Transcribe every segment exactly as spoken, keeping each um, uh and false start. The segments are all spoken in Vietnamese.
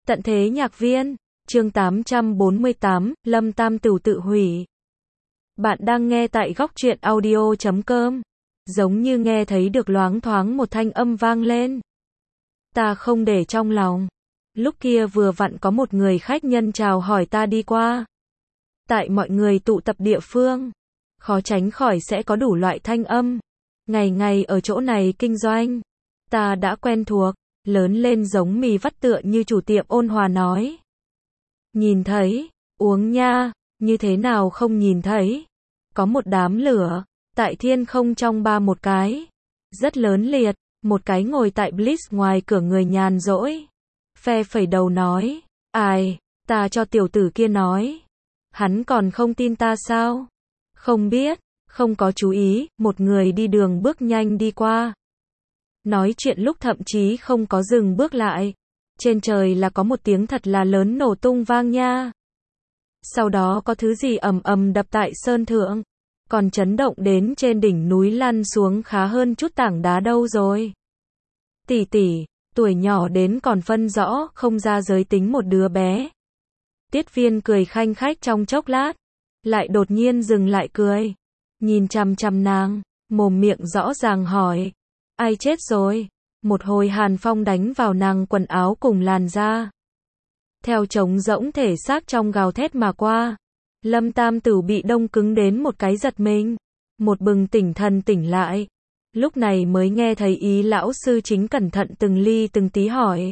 Tận thế nhạc viên, chương tám trăm bốn mươi tám, Lâm Tam Tửu tự hủy. Bạn đang nghe tại góc truyện audio chấm com. Giống như nghe thấy được loáng thoáng một thanh âm vang lên. Ta không để trong lòng. Lúc kia vừa vặn có một người khách nhân chào hỏi ta đi qua. Tại mọi người tụ tập địa phương, khó tránh khỏi sẽ có đủ loại thanh âm. Ngày ngày ở chỗ này kinh doanh, ta đã quen thuộc, lớn lên giống mì vắt tựa như chủ tiệm ôn hòa nói. Nhìn thấy, uống nha, như thế nào không nhìn thấy. Có một đám lửa, tại thiên không trong ba một cái. Rất lớn liệt, một cái ngồi tại Blitz ngoài cửa người nhàn rỗi. Phe phẩy đầu nói, ai, ta cho tiểu tử kia nói. Hắn còn không tin ta sao? Không biết, không có chú ý, một người đi đường bước nhanh đi qua. Nói chuyện lúc thậm chí không có dừng bước lại. Trên trời là có một tiếng thật là lớn nổ tung vang nha. Sau đó có thứ gì ầm ầm đập tại sơn thượng. Còn chấn động đến trên đỉnh núi lăn xuống khá hơn chút tảng đá đâu rồi. Tỷ tỷ, tuổi nhỏ đến còn phân rõ không ra giới tính một đứa bé. Tiết Viên cười khanh khách trong chốc lát. Lại đột nhiên dừng lại cười. Nhìn chằm chằm nàng, mồm miệng rõ ràng hỏi. Ai chết rồi? Một hồi hàn phong đánh vào nàng quần áo cùng làn da. Theo trống rỗng thể xác trong gào thét mà qua. Lâm Tam Tửu bị đông cứng đến một cái giật mình. Một bừng tỉnh thần tỉnh lại. Lúc này mới nghe thấy ý lão sư chính cẩn thận từng ly từng tí hỏi.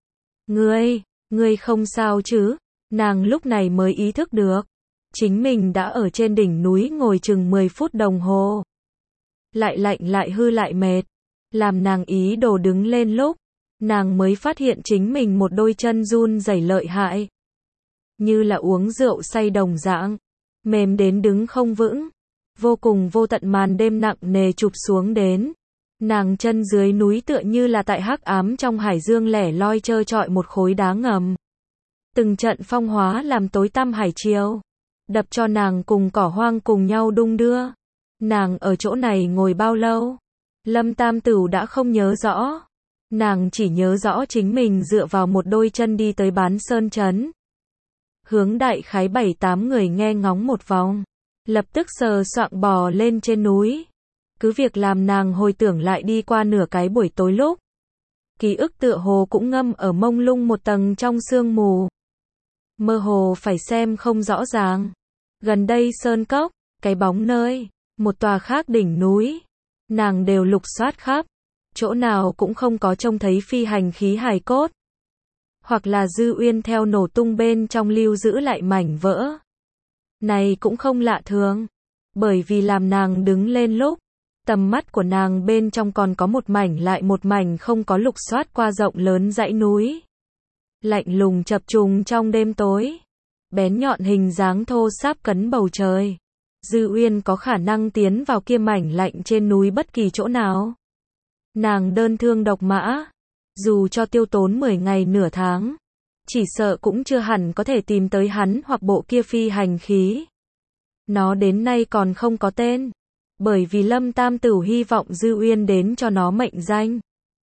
Ngươi, ngươi không sao chứ? Nàng lúc này mới ý thức được. Chính mình đã ở trên đỉnh núi ngồi chừng mười phút đồng hồ. Lại lạnh lại hư lại mệt. Làm nàng ý đồ đứng lên lúc, nàng mới phát hiện chính mình một đôi chân run rẩy lợi hại. Như là uống rượu say đồng dạng, mềm đến đứng không vững. Vô cùng vô tận màn đêm nặng nề chụp xuống đến. Nàng chân dưới núi tựa như là tại hắc ám trong hải dương lẻ loi trơ trọi một khối đá ngầm. Từng trận phong hóa làm tối tăm hải chiều, đập cho nàng cùng cỏ hoang cùng nhau đung đưa. Nàng ở chỗ này ngồi bao lâu? Lâm Tam Tửu đã không nhớ rõ. Nàng chỉ nhớ rõ chính mình dựa vào một đôi chân đi tới Bán Sơn Trấn. Hướng đại khái bảy tám người nghe ngóng một vòng. Lập tức sờ soạng bò lên trên núi. Cứ việc làm nàng hồi tưởng lại đi qua nửa cái buổi tối lúc. Ký ức tựa hồ cũng ngâm ở mông lung một tầng trong sương mù. Mơ hồ phải xem không rõ ràng. Gần đây sơn cốc, cái bóng nơi, một tòa khác đỉnh núi. Nàng đều lục soát khắp, chỗ nào cũng không có trông thấy phi hành khí hài cốt. Hoặc là Dư Uyên theo nổ tung bên trong lưu giữ lại mảnh vỡ. Này cũng không lạ thường, bởi vì làm nàng đứng lên lúc, tầm mắt của nàng bên trong còn có một mảnh lại một mảnh không có lục soát qua rộng lớn dãy núi. Lạnh lùng chập trùng trong đêm tối, bén nhọn hình dáng thô sáp cấn bầu trời. Dư Uyên có khả năng tiến vào kia mảnh lạnh trên núi bất kỳ chỗ nào. Nàng đơn thương độc mã, dù cho tiêu tốn mười ngày nửa tháng, chỉ sợ cũng chưa hẳn có thể tìm tới hắn hoặc bộ kia phi hành khí. Nó đến nay còn không có tên, bởi vì Lâm Tam Tửu hy vọng Dư Uyên đến cho nó mệnh danh.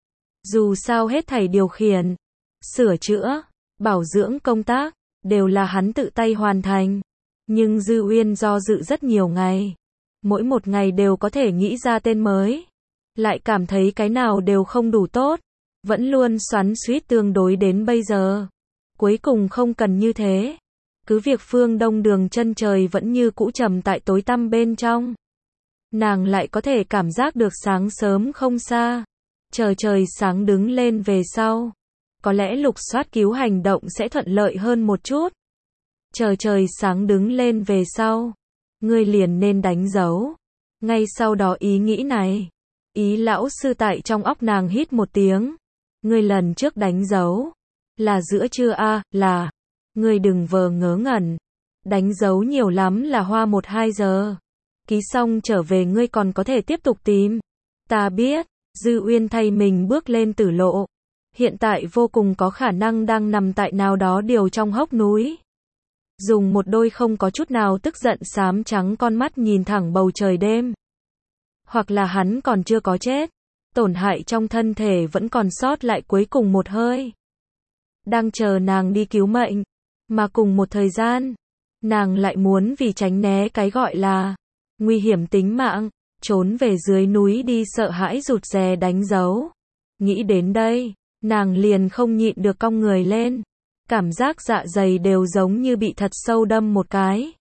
Dù sao hết thảy điều khiển, sửa chữa, bảo dưỡng công tác, đều là hắn tự tay hoàn thành. Nhưng Dư Uyên do dự rất nhiều ngày. Mỗi một ngày đều có thể nghĩ ra tên mới. Lại cảm thấy cái nào đều không đủ tốt. Vẫn luôn xoắn xuýt tương đối đến bây giờ. Cuối cùng không cần như thế. Cứ việc phương đông đường chân trời vẫn như cũ trầm tại tối tăm bên trong. Nàng lại có thể cảm giác được sáng sớm không xa. Chờ trời sáng đứng lên về sau. Có lẽ lục soát cứu hành động sẽ thuận lợi hơn một chút. Chờ trời sáng đứng lên về sau, ngươi liền nên đánh dấu. Ngay sau đó ý nghĩ này, ý lão sư tại trong óc nàng hít một tiếng. Ngươi lần trước đánh dấu, là giữa trưa a, à, là, ngươi đừng vờ ngớ ngẩn. Đánh dấu nhiều lắm là hoa một hai giờ. Ký xong trở về ngươi còn có thể tiếp tục tìm. Ta biết, Dư Uyên thay mình bước lên tử lộ. Hiện tại vô cùng có khả năng đang nằm tại nào đó điều trong hốc núi. Dùng một đôi không có chút nào tức giận xám trắng con mắt nhìn thẳng bầu trời đêm. Hoặc là hắn còn chưa có chết, tổn hại trong thân thể vẫn còn sót lại cuối cùng một hơi. đang chờ nàng đi cứu mệnh. Mà cùng một thời gian, nàng lại muốn vì tránh né cái gọi là nguy hiểm tính mạng, trốn về dưới núi đi sợ hãi rụt rè đánh dấu. Nghĩ đến đây, nàng liền không nhịn được cong người lên. Cảm giác dạ dày đều giống như bị thật sâu đâm một cái.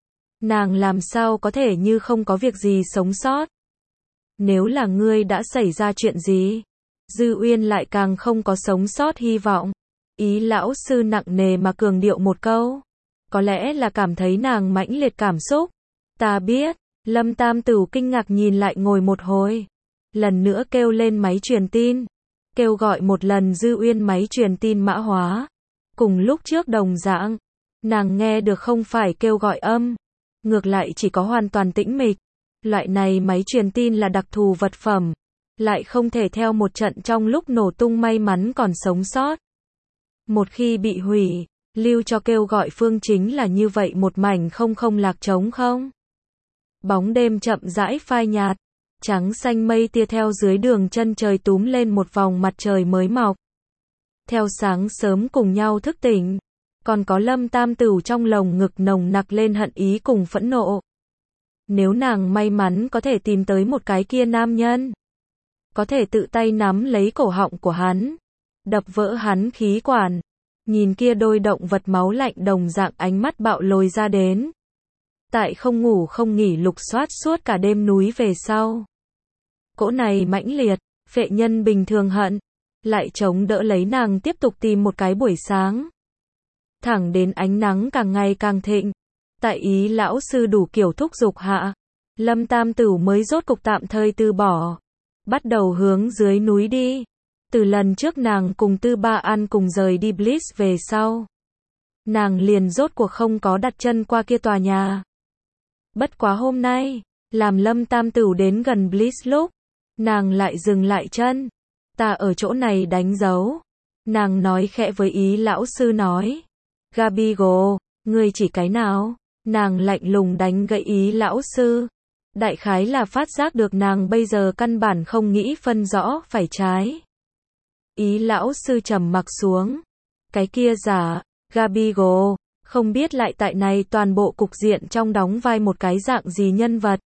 Nàng làm sao có thể như không có việc gì sống sót. Nếu là ngươi đã xảy ra chuyện gì, Dư Uyên lại càng không có sống sót hy vọng. Ý lão sư nặng nề mà cường điệu một câu. Có lẽ là cảm thấy nàng mãnh liệt cảm xúc. Ta biết, Lâm Tam Tửu kinh ngạc nhìn lại ngồi một hồi. Lần nữa kêu lên máy truyền tin. Kêu gọi một lần Dư Uyên máy truyền tin mã hóa. Cùng lúc trước đồng dạng, nàng nghe được không phải kêu gọi âm. Ngược lại chỉ có hoàn toàn tĩnh mịch. Loại này máy truyền tin là đặc thù vật phẩm. Lại không thể theo một trận trong lúc nổ tung may mắn còn sống sót. Một khi bị hủy, lưu cho kêu gọi phương chính là như vậy một mảnh không không lạc trống không. Bóng đêm chậm rãi phai nhạt, trắng xanh mây tia theo dưới đường chân trời túm lên một vòng mặt trời mới mọc. Theo sáng sớm cùng nhau thức tỉnh, còn có Lâm Tam Tửu trong lồng ngực nồng nặc lên hận ý cùng phẫn nộ. Nếu nàng may mắn có thể tìm tới một cái kia nam nhân, có thể tự tay nắm lấy cổ họng của hắn, đập vỡ hắn khí quản, nhìn kia đôi động vật máu lạnh đồng dạng ánh mắt bạo lồi ra đến. Tại không ngủ không nghỉ lục soát suốt cả đêm núi về sau. Cỗ này mãnh liệt, phệ nhân bình thường hận, lại chống đỡ lấy nàng tiếp tục tìm một cái buổi sáng. Thẳng đến ánh nắng càng ngày càng thịnh, tại ý lão sư đủ kiểu thúc giục hạ, Lâm Tam Tửu mới rốt cục tạm thời từ bỏ, bắt đầu hướng dưới núi đi. Từ lần trước nàng cùng Tư Ba An cùng rời đi Bliss về sau, nàng liền rốt cuộc không có đặt chân qua kia tòa nhà. Bất quá hôm nay, làm Lâm Tam Tửu đến gần Bliss lúc, nàng lại dừng lại chân. Ta ở chỗ này đánh dấu. Nàng nói khẽ với ý lão sư nói. Gabigo, ngươi chỉ cái nào? Nàng lạnh lùng đánh gãy ý lão sư. Đại khái là phát giác được nàng bây giờ căn bản không nghĩ phân rõ phải trái. Ý lão sư trầm mặc xuống. Cái kia giả, Gabigo, không biết lại tại này toàn bộ cục diện trong đóng vai một cái dạng gì nhân vật.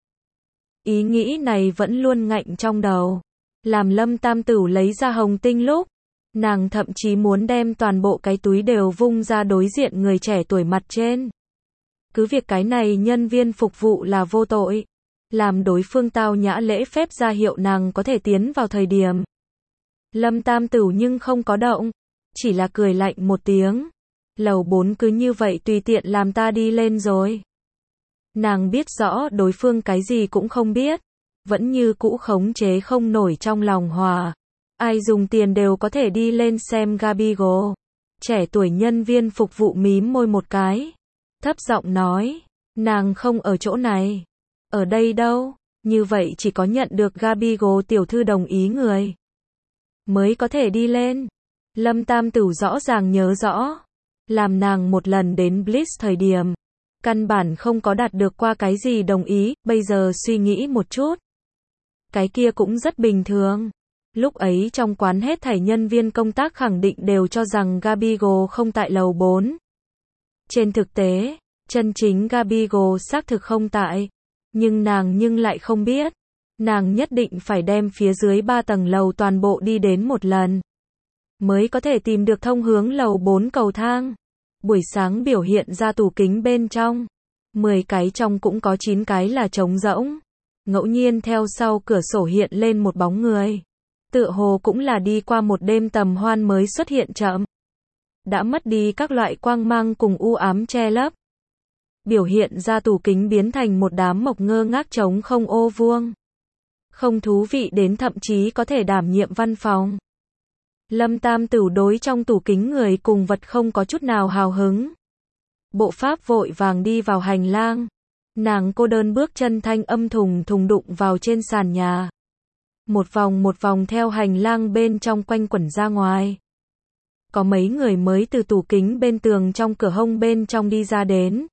Ý nghĩ này vẫn luôn ngạnh trong đầu. Làm Lâm Tam Tửu lấy ra hồng tinh lúc, nàng thậm chí muốn đem toàn bộ cái túi đều vung ra đối diện người trẻ tuổi mặt trên. Cứ việc cái này nhân viên phục vụ là vô tội, làm đối phương tao nhã lễ phép ra hiệu nàng có thể tiến vào thời điểm. Lâm Tam Tửu nhưng không có động, chỉ là cười lạnh một tiếng. Lầu bốn cứ như vậy tùy tiện làm ta đi lên rồi. Nàng biết rõ đối phương cái gì cũng không biết, vẫn như cũ khống chế không nổi trong lòng hòa. Ai dùng tiền đều có thể đi lên xem Gabigo. Trẻ tuổi nhân viên phục vụ mím môi một cái, thấp giọng nói, nàng không ở chỗ này. Ở đây đâu? Như vậy chỉ có nhận được Gabigo tiểu thư đồng ý người mới có thể đi lên. Lâm Tam Tửu rõ ràng nhớ rõ, làm nàng một lần đến Bliss thời điểm, căn bản không có đạt được qua cái gì đồng ý, bây giờ suy nghĩ một chút. Cái kia cũng rất bình thường. Lúc ấy trong quán hết thảy nhân viên công tác khẳng định đều cho rằng Gabigo không tại lầu bốn. Trên thực tế, chân chính Gabigo xác thực không tại, nhưng nàng nhưng lại không biết. Nàng nhất định phải đem phía dưới ba tầng lầu toàn bộ đi đến một lần, mới có thể tìm được thông hướng lầu bốn cầu thang. Buổi sáng biểu hiện ra tủ kính bên trong, mười cái trong cũng có chín cái là trống rỗng. Ngẫu nhiên theo sau cửa sổ hiện lên một bóng người. Tựa hồ cũng là đi qua một đêm tầm hoan mới xuất hiện chậm. Đã mất đi các loại quang mang cùng u ám che lấp. Biểu hiện ra tủ kính biến thành một đám mộc ngơ ngác trống không ô vuông. Không thú vị đến thậm chí có thể đảm nhiệm văn phòng. Lâm Tam Tửu đối trong tủ kính người cùng vật không có chút nào hào hứng. Bộ pháp vội vàng đi vào hành lang. Nàng cô đơn bước chân thanh âm thùng thùng đụng vào trên sàn nhà. Một vòng một vòng theo hành lang bên trong quanh quẩn ra ngoài. Có mấy người mới từ tủ kính bên tường trong cửa hông bên trong đi ra đến.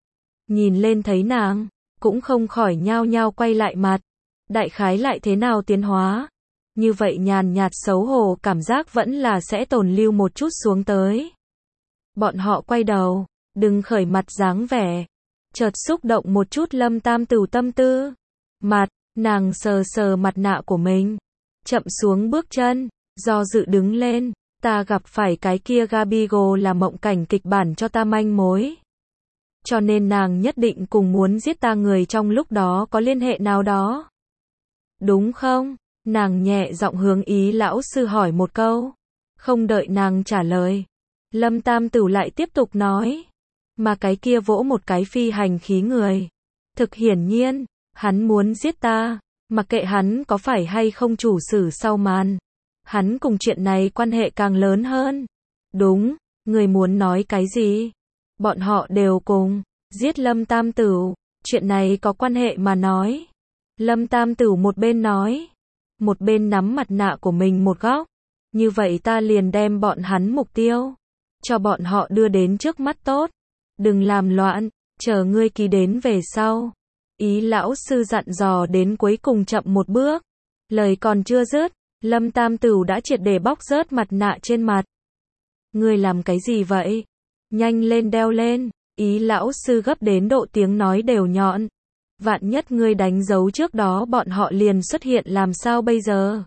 Nhìn lên thấy nàng, cũng không khỏi nhao nhao quay lại mặt. Đại khái lại thế nào tiến hóa? như vậy nhàn nhạt xấu hổ cảm giác vẫn là sẽ tồn lưu một chút xuống tới. Bọn họ quay đầu, đừng khởi mặt dáng vẻ, chợt xúc động một chút Lâm Tam Tửu tâm tư. Mặt, nàng sờ sờ mặt nạ của mình, chậm xuống bước chân, do dự đứng lên, ta gặp phải cái kia Gabigo là mộng cảnh kịch bản cho ta manh mối. Cho nên nàng nhất định cùng muốn giết ta người trong lúc đó có liên hệ nào đó. Đúng không? Nàng nhẹ giọng hướng Ý lão sư hỏi một câu. Không đợi nàng trả lời, Lâm Tam Tửu lại tiếp tục nói. Mà cái kia vỗ một cái phi hành khí người. Thực hiển nhiên, hắn muốn giết ta, mặc kệ hắn có phải hay không chủ sử sau màn. Hắn cùng chuyện này quan hệ càng lớn hơn. Đúng, người muốn nói cái gì? Bọn họ đều cùng giết Lâm Tam Tửu, chuyện này có quan hệ mà nói. Lâm Tam Tửu một bên nói, một bên nắm mặt nạ của mình một góc. Như vậy ta liền đem bọn hắn mục tiêu, cho bọn họ đưa đến trước mắt tốt. Đừng làm loạn, chờ ngươi ký đến về sau. Ý lão sư dặn dò đến cuối cùng chậm một bước. Lời còn chưa dứt, Lâm Tam Tửu đã triệt để bóc rớt mặt nạ trên mặt. Ngươi làm cái gì vậy? Nhanh lên đeo lên. Ý lão sư gấp đến độ tiếng nói đều nhọn. Vạn nhất ngươi đánh dấu trước đó bọn họ liền xuất hiện làm sao bây giờ?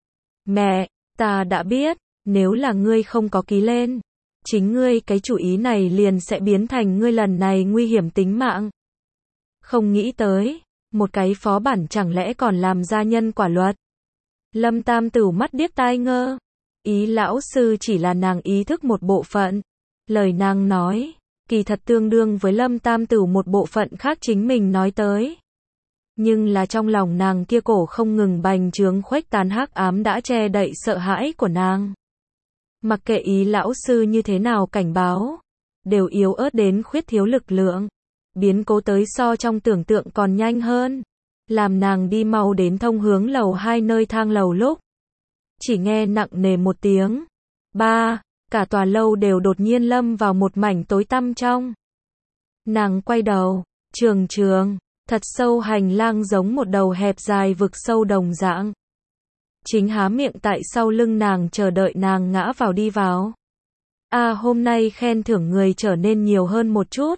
Mẹ, ta đã biết, nếu là ngươi không có ký lên, chính ngươi cái chủ ý này liền sẽ biến thành ngươi lần này nguy hiểm tính mạng. Không nghĩ tới, một cái phó bản chẳng lẽ còn làm ra nhân quả luật. Lâm Tam Tửu mắt điếc tai ngơ. Ý lão sư chỉ là nàng ý thức một bộ phận. Lời nàng nói, kỳ thật tương đương với Lâm Tam Tửu một bộ phận khác chính mình nói tới. Nhưng là trong lòng nàng kia cổ không ngừng bành trướng khuếch tán hắc ám đã che đậy sợ hãi của nàng. Mặc kệ ý lão sư như thế nào cảnh báo, đều yếu ớt đến khuyết thiếu lực lượng. Biến cố tới so trong tưởng tượng còn nhanh hơn. Làm nàng đi mau đến thông hướng lầu hai nơi thang lầu lúc. Chỉ nghe nặng nề một tiếng. Ba, cả tòa lâu đều đột nhiên lâm vào một mảnh tối tăm trong. Nàng quay đầu, trường trường, thật sâu hành lang giống một đầu hẹp dài vực sâu đồng dạng. Chính há miệng tại sau lưng nàng chờ đợi nàng ngã vào đi vào. À hôm nay khen thưởng người trở nên nhiều hơn một chút.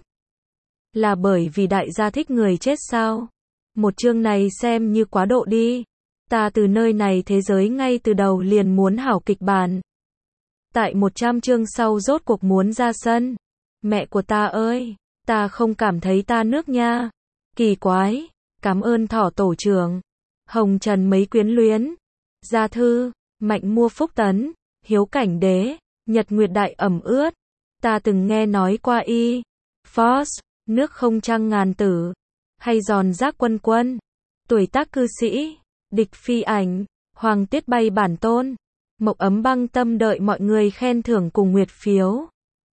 Là bởi vì đại gia thích người chết sao? Một chương này xem như quá độ đi. Ta từ nơi này thế giới ngay từ đầu liền muốn hảo kịch bản. Tại một trăm chương sau rốt cuộc muốn ra sân. Mẹ của ta ơi, ta không cảm thấy ta nước nha. Kỳ quái, cảm ơn thỏ tổ trưởng. Hồng Trần mấy quyến luyến. Gia thư, mạnh mua phúc tấn, hiếu cảnh đế, nhật nguyệt đại ẩm ướt. Ta từng nghe nói qua y. Force, nước không trăng ngàn tử. Hay giòn giác quân quân. Tuổi tác cư sĩ, địch phi ảnh, hoàng tiết bay bản tôn. Mộc ấm băng tâm đợi mọi người khen thưởng cùng nguyệt phiếu.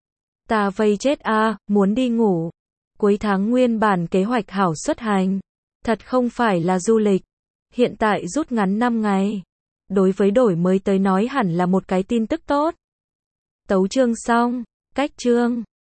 Ta vây chết a, à, muốn đi ngủ. Cuối tháng nguyên bản kế hoạch hảo xuất hành. Thật không phải là du lịch. Hiện tại rút ngắn năm ngày. Đối với đổi mới tới nói hẳn là một cái tin tức tốt. Tấu chương xong, cách chương.